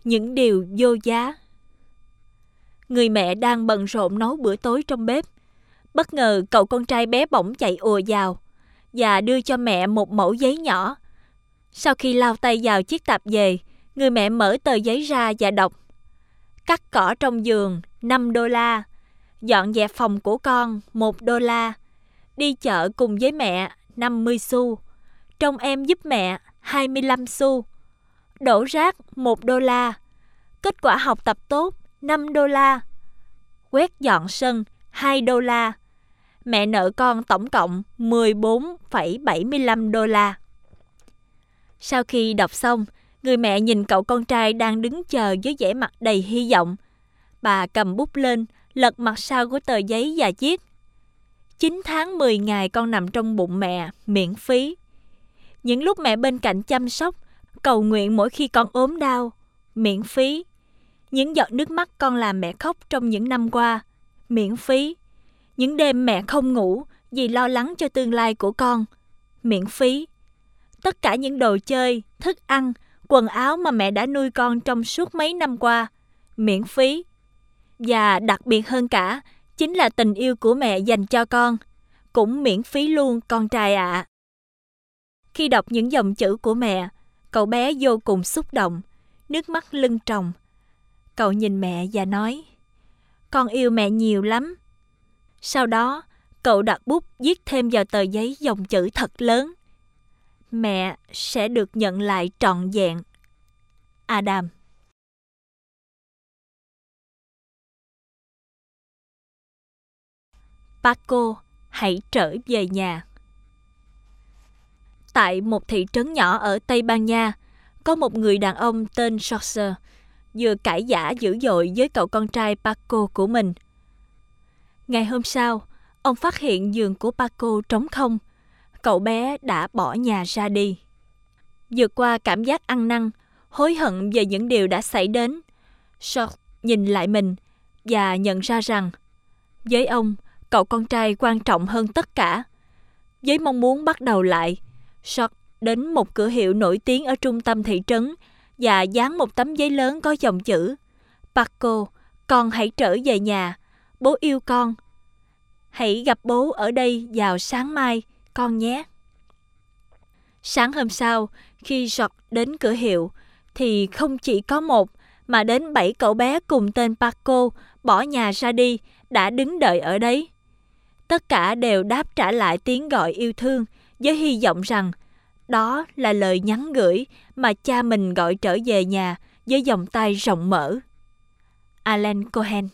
những điều vô giá. Người mẹ đang bận rộn nấu bữa tối trong bếp. Bất ngờ cậu con trai bé bỏng chạy ùa vào và đưa cho mẹ một mẩu giấy nhỏ. Sau khi lao tay vào chiếc tạp dề, người mẹ mở tờ giấy ra và đọc: cắt cỏ trong giường $5, dọn dẹp phòng của con $1, đi chợ cùng với mẹ 50 xu, trông em giúp mẹ 25 xu, đổ rác $1, kết quả học tập tốt $5, quét dọn sân $2, mẹ nợ con tổng cộng $14,75. Sau khi đọc xong, người mẹ nhìn cậu con trai đang đứng chờ với vẻ mặt đầy hy vọng. Bà cầm bút lên, lật mặt sau của tờ giấy và viết: 9 tháng 10 ngày con nằm trong bụng mẹ, miễn phí. Những lúc mẹ bên cạnh chăm sóc, cầu nguyện mỗi khi con ốm đau, miễn phí. Những giọt nước mắt con làm mẹ khóc trong những năm qua, miễn phí. Những đêm mẹ không ngủ vì lo lắng cho tương lai của con, miễn phí. Tất cả những đồ chơi, thức ăn, quần áo mà mẹ đã nuôi con trong suốt mấy năm qua, miễn phí. Và đặc biệt hơn cả, chính là tình yêu của mẹ dành cho con, cũng miễn phí luôn con trai ạ. Khi đọc những dòng chữ của mẹ, cậu bé vô cùng xúc động, nước mắt lưng tròng. Cậu nhìn mẹ và nói: con yêu mẹ nhiều lắm. Sau đó, cậu đặt bút viết thêm vào tờ giấy dòng chữ thật lớn: mẹ sẽ được nhận lại trọn vẹn. Adam. Paco, hãy trở về nhà. Tại một thị trấn nhỏ ở Tây Ban Nha, có một người đàn ông tên George vừa cãi vã dữ dội với cậu con trai Paco của mình. Ngày hôm sau, ông phát hiện giường của Paco trống không. Cậu bé đã bỏ nhà ra đi. Vượt qua cảm giác ăn năn, hối hận về những điều đã xảy đến, George nhìn lại mình và nhận ra rằng với ông, cậu con trai quan trọng hơn tất cả. Với mong muốn bắt đầu lại, George đến một cửa hiệu nổi tiếng ở trung tâm thị trấn và dán một tấm giấy lớn có dòng chữ: Paco, con hãy trở về nhà, bố yêu con. Hãy gặp bố ở đây vào sáng mai, con nhé. Sáng hôm sau, khi George đến cửa hiệu, thì không chỉ có một, mà đến 7 cậu bé cùng tên Paco bỏ nhà ra đi đã đứng đợi ở đấy. Tất cả đều đáp trả lại tiếng gọi yêu thương với hy vọng rằng đó là lời nhắn gửi mà cha mình gọi trở về nhà với vòng tay rộng mở. Alan Cohen.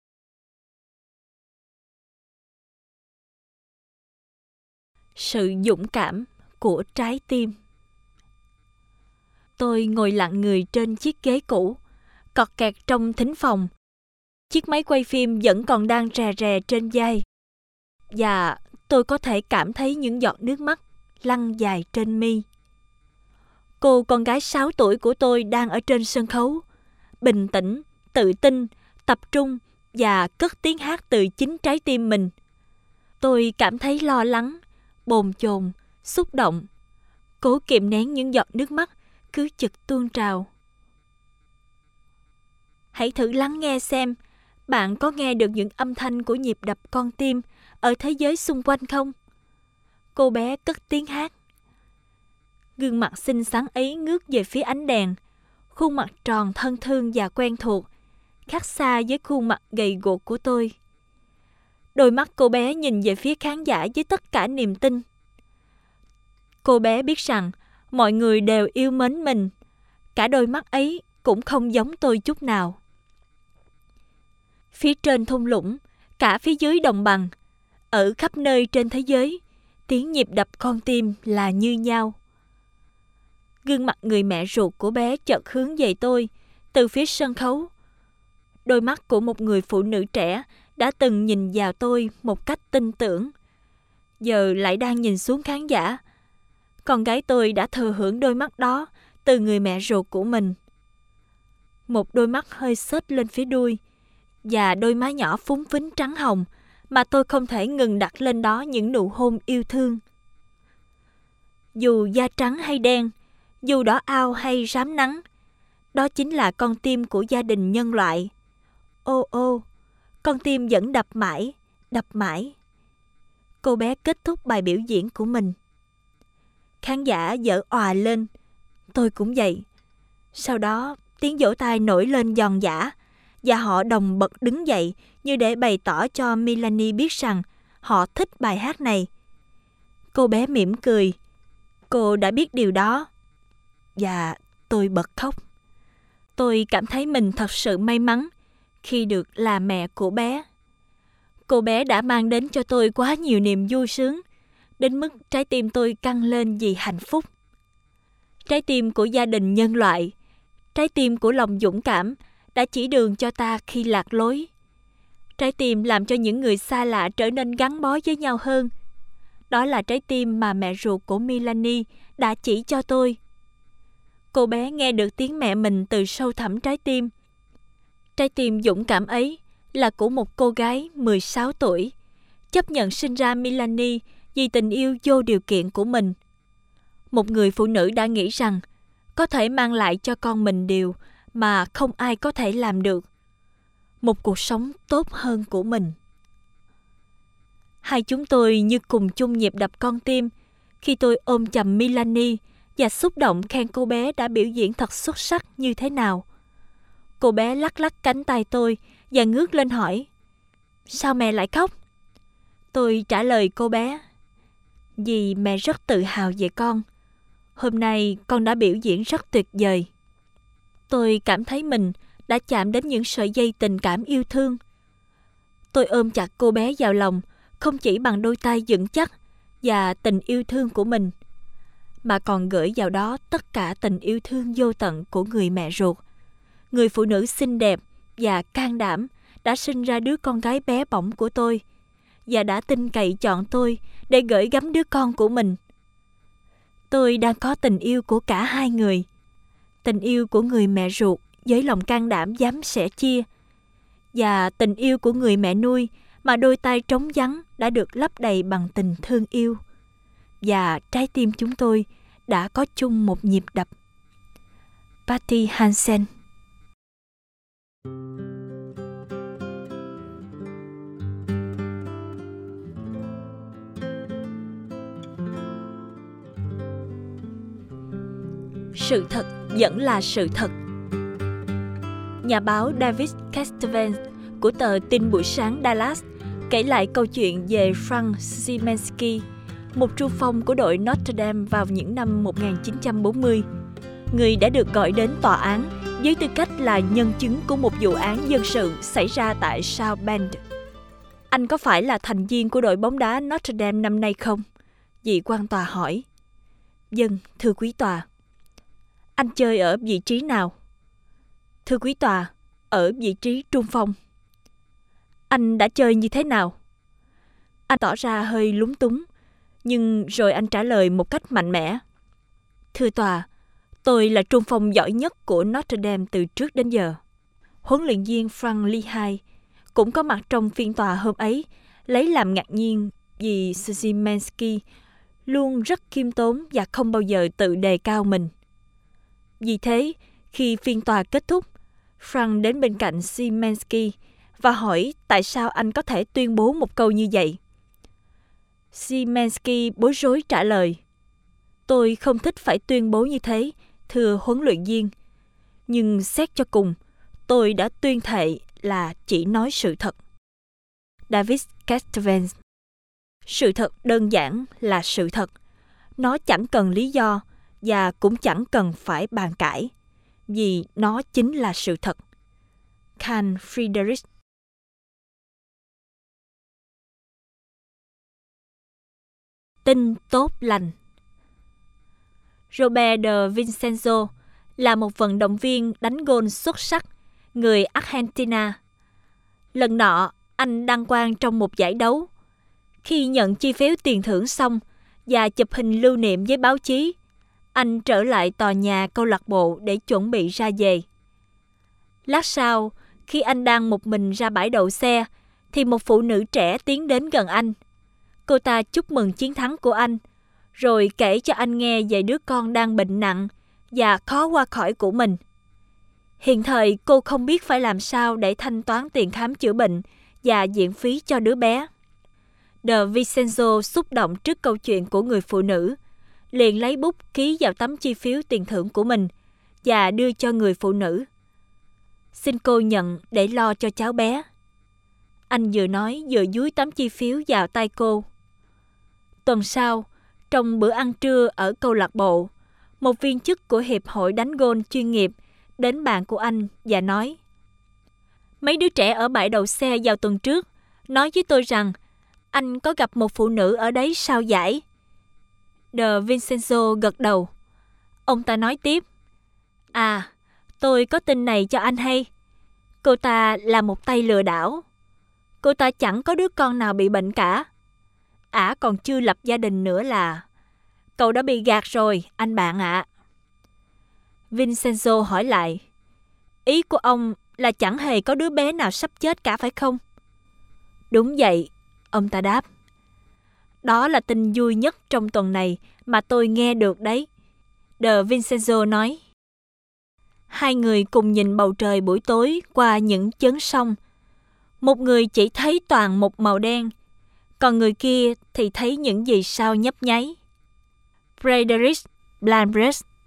Sự dũng cảm của trái tim. Tôi ngồi lặng người trên chiếc ghế cũ, cọt kẹt trong thính phòng. Chiếc máy quay phim vẫn còn đang rè rè trên vai. Và tôi có thể cảm thấy những giọt nước mắt lăn dài trên mi. Cô con gái 6 tuổi của tôi đang ở trên sân khấu, bình tĩnh, tự tin, tập trung và cất tiếng hát từ chính trái tim mình. Tôi cảm thấy lo lắng, bồn chồn, xúc động, cố kìm nén những giọt nước mắt cứ chực tuôn trào. Hãy thử lắng nghe xem, bạn có nghe được những âm thanh của nhịp đập con tim ở thế giới xung quanh không? Cô bé cất tiếng hát. Gương mặt xinh xắn ấy ngước về phía ánh đèn, khuôn mặt tròn thân thương và quen thuộc, khác xa với khuôn mặt gầy guộc của tôi. Đôi mắt cô bé nhìn về phía khán giả với tất cả niềm tin. Cô bé biết rằng mọi người đều yêu mến mình, cả đôi mắt ấy cũng không giống tôi chút nào. Phía trên thung lũng, cả phía dưới đồng bằng, ở khắp nơi trên thế giới, tiếng nhịp đập con tim là như nhau. Gương mặt người mẹ ruột của bé chợt hướng về tôi từ phía sân khấu. Đôi mắt của một người phụ nữ trẻ đã từng nhìn vào tôi một cách tin tưởng, giờ lại đang nhìn xuống khán giả. Con gái tôi đã thừa hưởng đôi mắt đó từ người mẹ ruột của mình. Một đôi mắt hơi xếch lên phía đuôi và đôi má nhỏ phúng phính trắng hồng mà tôi không thể ngừng đặt lên đó những nụ hôn yêu thương. Dù da trắng hay đen, dù đỏ ao hay rám nắng, đó chính là con tim của gia đình nhân loại. Ô ô, con tim vẫn đập mãi, đập mãi. Cô bé kết thúc bài biểu diễn của mình. Khán giả giở òa lên, tôi cũng vậy. Sau đó, tiếng vỗ tay nổi lên giòn giã, và họ đồng bật đứng dậy như để bày tỏ cho Melanie biết rằng họ thích bài hát này. Cô bé mỉm cười. Cô đã biết điều đó. Và tôi bật khóc. Tôi cảm thấy mình thật sự may mắn khi được là mẹ của bé. Cô bé đã mang đến cho tôi quá nhiều niềm vui sướng, đến mức trái tim tôi căng lên vì hạnh phúc. Trái tim của gia đình nhân loại, trái tim của lòng dũng cảm đã chỉ đường cho ta khi lạc lối. Trái tim làm cho những người xa lạ trở nên gắn bó với nhau hơn. Đó là trái tim mà mẹ ruột của Melanie đã chỉ cho tôi. Cô bé nghe được tiếng mẹ mình từ sâu thẳm trái tim. Trái tim dũng cảm ấy là của một cô gái 16 tuổi, chấp nhận sinh ra Melanie vì tình yêu vô điều kiện của mình. Một người phụ nữ đã nghĩ rằng có thể mang lại cho con mình điều mà không ai có thể làm được. Một cuộc sống tốt hơn của mình. Hai chúng tôi như cùng chung nhịp đập con tim khi tôi ôm chầm Melanie và xúc động khen cô bé đã biểu diễn thật xuất sắc như thế nào. Cô bé lắc lắc cánh tay tôi và ngước lên hỏi: "Sao mẹ lại khóc?" Tôi trả lời cô bé: "Vì mẹ rất tự hào về con. Hôm nay con đã biểu diễn rất tuyệt vời." Tôi cảm thấy mình đã chạm đến những sợi dây tình cảm yêu thương. Tôi ôm chặt cô bé vào lòng, không chỉ bằng đôi tay vững chắc và tình yêu thương của mình, mà còn gửi vào đó tất cả tình yêu thương vô tận của người mẹ ruột, người phụ nữ xinh đẹp và can đảm đã sinh ra đứa con gái bé bỏng của tôi và đã tin cậy chọn tôi để gửi gắm đứa con của mình. Tôi đang có tình yêu của cả hai người. Tình yêu của người mẹ ruột với lòng can đảm dám sẻ chia, và tình yêu của người mẹ nuôi mà đôi tay trống vắng đã được lấp đầy bằng tình thương yêu. Và trái tim chúng tôi đã có chung một nhịp đập. Patty Hansen. Sự thật vẫn là sự thật. Nhà báo David Castellan của tờ Tin buổi sáng Dallas kể lại câu chuyện về Frank Szymanski, một trung phong của đội Notre Dame vào những năm 1940, người đã được gọi đến tòa án với tư cách là nhân chứng của một vụ án dân sự xảy ra tại South Bend. "Anh có phải là thành viên của đội bóng đá Notre Dame năm nay không?" vị quan tòa hỏi. "Vâng, thưa quý tòa." "Anh chơi ở vị trí nào?" "Thưa quý tòa, ở vị trí trung phong." "Anh đã chơi như thế nào?" Anh tỏ ra hơi lúng túng, nhưng rồi anh trả lời một cách mạnh mẽ: "Thưa tòa, tôi là trung phong giỏi nhất của Notre Dame từ trước đến giờ." Huấn luyện viên Frank Lehigh cũng có mặt trong phiên tòa hôm ấy, lấy làm ngạc nhiên vì Szymanski luôn rất khiêm tốn và không bao giờ tự đề cao mình. Vì thế, khi phiên tòa kết thúc, Frank đến bên cạnh Szymanski và hỏi tại sao anh có thể tuyên bố một câu như vậy. Szymanski bối rối trả lời: "Tôi không thích phải tuyên bố như thế, thưa huấn luyện viên. Nhưng xét cho cùng, tôi đã tuyên thệ là chỉ nói sự thật." David Castellan. Sự thật đơn giản là sự thật. Nó chẳng cần lý do và cũng chẳng cần phải bàn cãi, vì nó chính là sự thật. Carl Friedrich. Tin tốt lành. Robert de Vincenzo là một vận động viên đánh golf xuất sắc, người Argentina. Lần nọ, anh đăng quang trong một giải đấu. Khi nhận chi phiếu tiền thưởng xong và chụp hình lưu niệm với báo chí, anh trở lại tòa nhà câu lạc bộ để chuẩn bị ra về. Lát sau, khi anh đang một mình ra bãi đậu xe, thì một phụ nữ trẻ tiến đến gần anh. Cô ta chúc mừng chiến thắng của anh, rồi kể cho anh nghe về đứa con đang bệnh nặng và khó qua khỏi của mình. Hiện thời cô không biết phải làm sao để thanh toán tiền khám chữa bệnh và viện phí cho đứa bé. De Vincenzo xúc động trước câu chuyện của người phụ nữ, liền lấy bút ký vào tấm chi phiếu tiền thưởng của mình và đưa cho người phụ nữ. Xin cô nhận để lo cho cháu bé. Anh vừa nói vừa dúi tấm chi phiếu vào tay cô. Tuần sau, trong bữa ăn trưa ở câu lạc bộ, một viên chức của hiệp hội đánh gôn chuyên nghiệp đến bàn của anh và nói: Mấy đứa trẻ ở bãi đậu xe vào tuần trước nói với tôi rằng anh có gặp một phụ nữ ở đấy sao giải. De Vincenzo gật đầu. Ông ta nói tiếp: À, tôi có tin này cho anh hay. Cô ta là một tay lừa đảo. Cô ta chẳng có đứa con nào bị bệnh cả. Ả còn chưa lập gia đình nữa là... Cậu đã bị gạt rồi, anh bạn ạ. Vincenzo hỏi lại: Ý của ông là chẳng hề có đứa bé nào sắp chết cả phải không? Đúng vậy, ông ta đáp. Đó là tin vui nhất trong tuần này mà tôi nghe được đấy, De Vincenzo nói. Hai người cùng nhìn bầu trời buổi tối qua những chớn sông. Một người chỉ thấy toàn một màu đen, còn người kia thì thấy những vì sao nhấp nháy. Frederic Lambert